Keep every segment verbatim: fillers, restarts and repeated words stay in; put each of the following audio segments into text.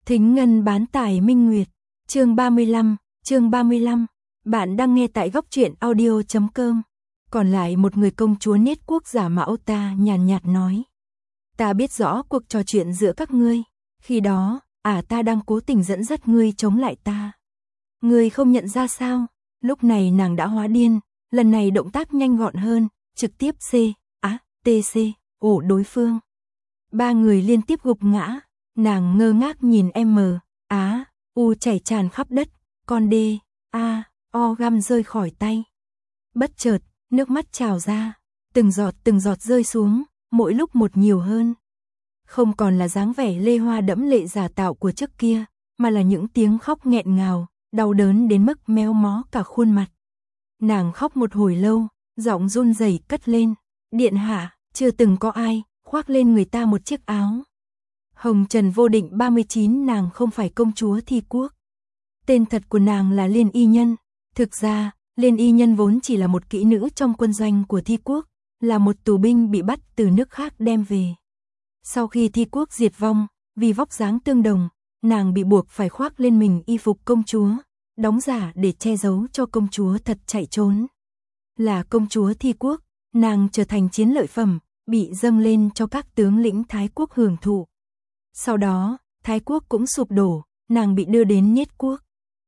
Thính Ngân bán tải Minh Nguyệt, chương ba mươi lăm, chương ba mươi lăm. Bạn đang nghe tại góc truyện audio chấm com. Còn lại một người công chúa Niết Quốc giả mạo ta nhàn nhạt nói. Ta biết rõ cuộc trò chuyện giữa các ngươi. Khi đó, à ta đang cố tình dẫn dắt ngươi chống lại ta. Ngươi không nhận ra sao? Lúc này nàng đã hóa điên, lần này động tác nhanh gọn hơn, trực tiếp C, á, T C, ổ đối phương. Ba người liên tiếp gục ngã, nàng ngơ ngác nhìn M, Á, U chảy tràn khắp đất, con D, A, O găm rơi khỏi tay. Bất chợt, nước mắt trào ra, từng giọt từng giọt rơi xuống, mỗi lúc một nhiều hơn. Không còn là dáng vẻ lê hoa đẫm lệ giả tạo của trước kia, mà là những tiếng khóc nghẹn ngào, đau đớn đến mức méo mó cả khuôn mặt. Nàng khóc một hồi lâu, giọng run rẩy cất lên, điện hạ, chưa từng có ai khoác lên người ta một chiếc áo. Hồng Trần Vô Định ba mươi chín, nàng không phải công chúa Thi Quốc. Tên thật của nàng là Liên Y Nhân. Thực ra, Liên Y Nhân vốn chỉ là một kỹ nữ trong quân doanh của Thi Quốc, là một tù binh bị bắt từ nước khác đem về. Sau khi Thi Quốc diệt vong, vì vóc dáng tương đồng, nàng bị buộc phải khoác lên mình y phục công chúa, đóng giả để che giấu cho công chúa thật chạy trốn. Là công chúa Thi Quốc, nàng trở thành chiến lợi phẩm, bị dâng lên cho các tướng lĩnh Thái Quốc hưởng thụ. Sau đó, Thái Quốc cũng sụp đổ, nàng bị đưa đến Niết Quốc.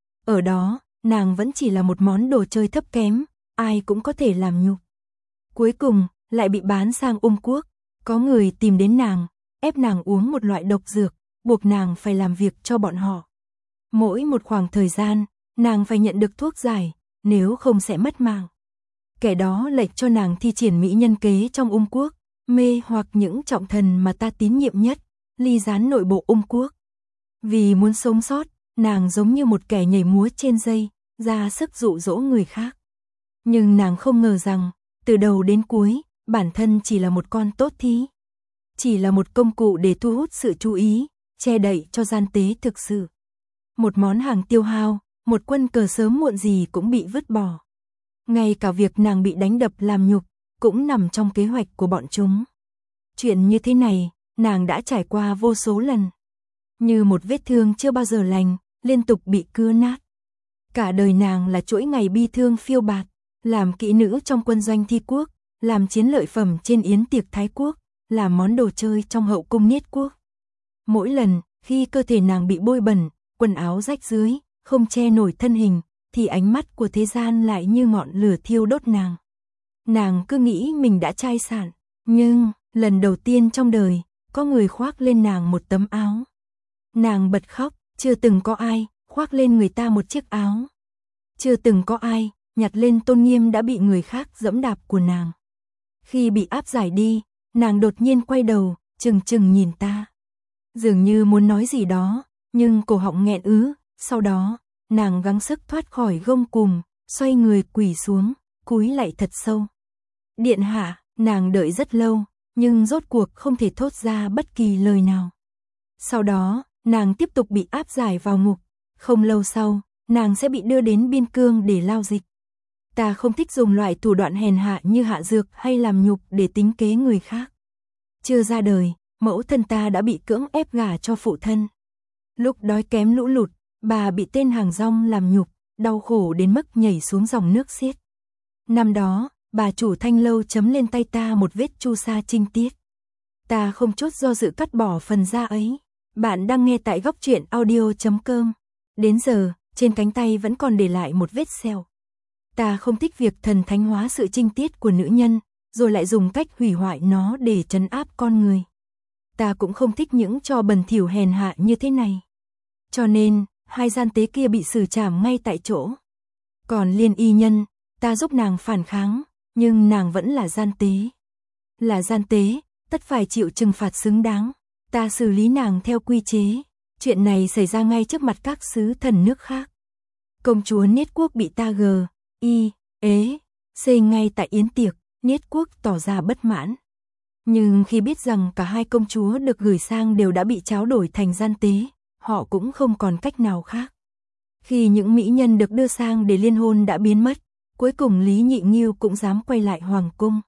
Ở đó, nàng vẫn chỉ là một món đồ chơi thấp kém, ai cũng có thể làm nhục. Cuối cùng, lại bị bán sang Ung Quốc, có người tìm đến nàng, ép nàng uống một loại độc dược, buộc nàng phải làm việc cho bọn họ. Mỗi một khoảng thời gian, nàng phải nhận được thuốc giải, nếu không sẽ mất mạng. Kẻ đó lệnh cho nàng thi triển mỹ nhân kế trong Ung Quốc, mê hoặc những trọng thần mà ta tín nhiệm nhất, ly gián nội bộ Ung Quốc. Vì muốn sống sót, nàng giống như một kẻ nhảy múa trên dây, ra sức dụ dỗ người khác. Nhưng nàng không ngờ rằng, từ đầu đến cuối, bản thân chỉ là một con tốt thí. Chỉ là một công cụ để thu hút sự chú ý, che đậy cho gian tế thực sự. Một món hàng tiêu hao, một quân cờ sớm muộn gì cũng bị vứt bỏ. Ngay cả việc nàng bị đánh đập làm nhục, cũng nằm trong kế hoạch của bọn chúng. Chuyện như thế này, nàng đã trải qua vô số lần. Như một vết thương chưa bao giờ lành, liên tục bị cưa nát. Cả đời nàng là chuỗi ngày bi thương phiêu bạt, làm kỹ nữ trong quân doanh Thi Quốc, làm chiến lợi phẩm trên yến tiệc Thái Quốc, làm món đồ chơi trong hậu cung Niết Quốc. Mỗi lần, khi cơ thể nàng bị bôi bẩn, quần áo rách rưới, không che nổi thân hình, thì ánh mắt của thế gian lại như ngọn lửa thiêu đốt nàng. Nàng cứ nghĩ mình đã chai sạn, nhưng, lần đầu tiên trong đời, có người khoác lên nàng một tấm áo. Nàng bật khóc, chưa từng có ai khoác lên người ta một chiếc áo. Chưa từng có ai nhặt lên tôn nghiêm đã bị người khác dẫm đạp của nàng. Khi bị áp giải đi, nàng đột nhiên quay đầu, chừng chừng nhìn ta. Dường như muốn nói gì đó, nhưng cổ họng nghẹn ứ, sau đó, nàng gắng sức thoát khỏi gông cùm, xoay người quỳ xuống, cúi lạy thật sâu. Điện hạ, nàng đợi rất lâu, nhưng rốt cuộc không thể thốt ra bất kỳ lời nào. Sau đó, nàng tiếp tục bị áp giải vào ngục. Không lâu sau, nàng sẽ bị đưa đến biên cương để lao dịch. Ta không thích dùng loại thủ đoạn hèn hạ như hạ dược hay làm nhục để tính kế người khác. Chưa ra đời, mẫu thân ta đã bị cưỡng ép gả cho phụ thân. Lúc đói kém lũ lụt, bà bị tên hàng rong làm nhục, đau khổ đến mức nhảy xuống dòng nước xiết. Năm đó, bà chủ Thanh Lâu chấm lên tay ta một vết chu sa trinh tiết. Ta không chút do dự cắt bỏ phần da ấy. Bạn đang nghe tại góc truyện audio chấm com. Đến giờ, trên cánh tay vẫn còn để lại một vết sẹo. Ta không thích việc thần thánh hóa sự trinh tiết của nữ nhân, rồi lại dùng cách hủy hoại nó để trấn áp con người. Ta cũng không thích những trò bẩn thỉu hèn hạ như thế này. Cho nên, hai gian tế kia bị xử trảm ngay tại chỗ. Còn Liên Y Nhân, ta giúp nàng phản kháng, nhưng nàng vẫn là gian tế. Là gian tế, tất phải chịu trừng phạt xứng đáng. Ta xử lý nàng theo quy chế. Chuyện này xảy ra ngay trước mặt các sứ thần nước khác. Công chúa Niết Quốc bị ta g, y, ế, c ngay tại yến tiệc. Niết Quốc tỏ ra bất mãn. Nhưng khi biết rằng cả hai công chúa được gửi sang đều đã bị tráo đổi thành gian tế, họ cũng không còn cách nào khác. Khi những mỹ nhân được đưa sang để liên hôn đã biến mất, cuối cùng Lý Nhị Nghiêu cũng dám quay lại hoàng cung.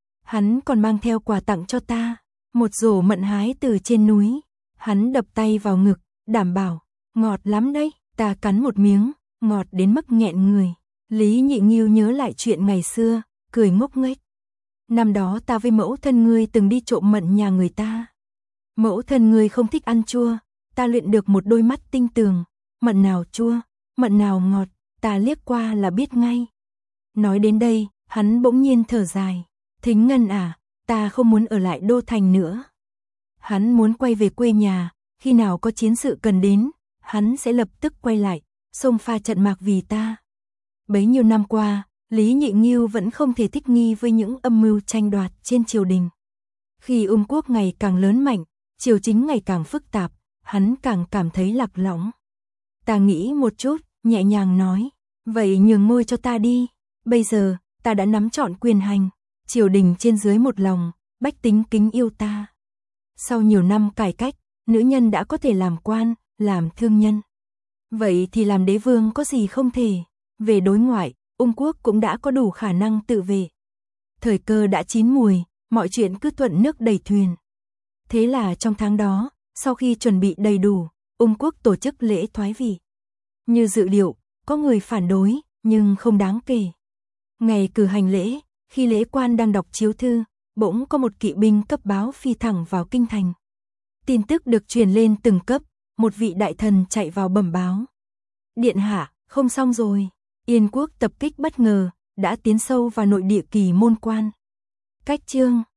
Hắn còn mang theo quà tặng cho ta, một rổ mận hái từ trên núi. Hắn đập tay vào ngực, đảm bảo, ngọt lắm đấy, ta cắn một miếng, ngọt đến mức nghẹn người. Lý Nhị Nghiêu nhớ lại chuyện ngày xưa, cười ngốc nghếch. Năm đó ta với mẫu thân ngươi từng đi trộm mận nhà người ta. Mẫu thân ngươi không thích ăn chua, ta luyện được một đôi mắt tinh tường, mận nào chua, mận nào ngọt, ta liếc qua là biết ngay. Nói đến đây, hắn bỗng nhiên thở dài, Thính Ngân à, ta không muốn ở lại đô thành nữa. Hắn muốn quay về quê nhà, khi nào có chiến sự cần đến, hắn sẽ lập tức quay lại, xông pha trận mạc vì ta. Bấy nhiêu năm qua, Lý Nhị Nghiêu vẫn không thể thích nghi với những âm mưu tranh đoạt trên triều đình. Khi Ung quốc ngày càng lớn mạnh, triều chính ngày càng phức tạp, hắn càng cảm thấy lạc lõng. Ta nghĩ một chút, nhẹ nhàng nói, vậy nhường ngôi cho ta đi, bây giờ, ta đã nắm trọn quyền hành, triều đình trên dưới một lòng, bách tính kính yêu ta. Sau nhiều năm cải cách, nữ nhân đã có thể làm quan, làm thương nhân. Vậy thì làm đế vương có gì không thể, về đối ngoại, Ung quốc cũng đã có đủ khả năng tự vệ. Thời cơ đã chín mùi, mọi chuyện cứ thuận nước đẩy thuyền. Thế là trong tháng đó, sau khi chuẩn bị đầy đủ, Ung quốc tổ chức lễ thoái vị. Như dự liệu, có người phản đối, nhưng không đáng kể. Ngày cử hành lễ, khi lễ quan đang đọc chiếu thư, bỗng có một kỵ binh cấp báo phi thẳng vào kinh thành. Tin tức được truyền lên từng cấp, một vị đại thần chạy vào bẩm báo. Điện hạ, không xong rồi, Yên quốc tập kích bất ngờ, đã tiến sâu vào nội địa Kỳ Môn quan. Cách chương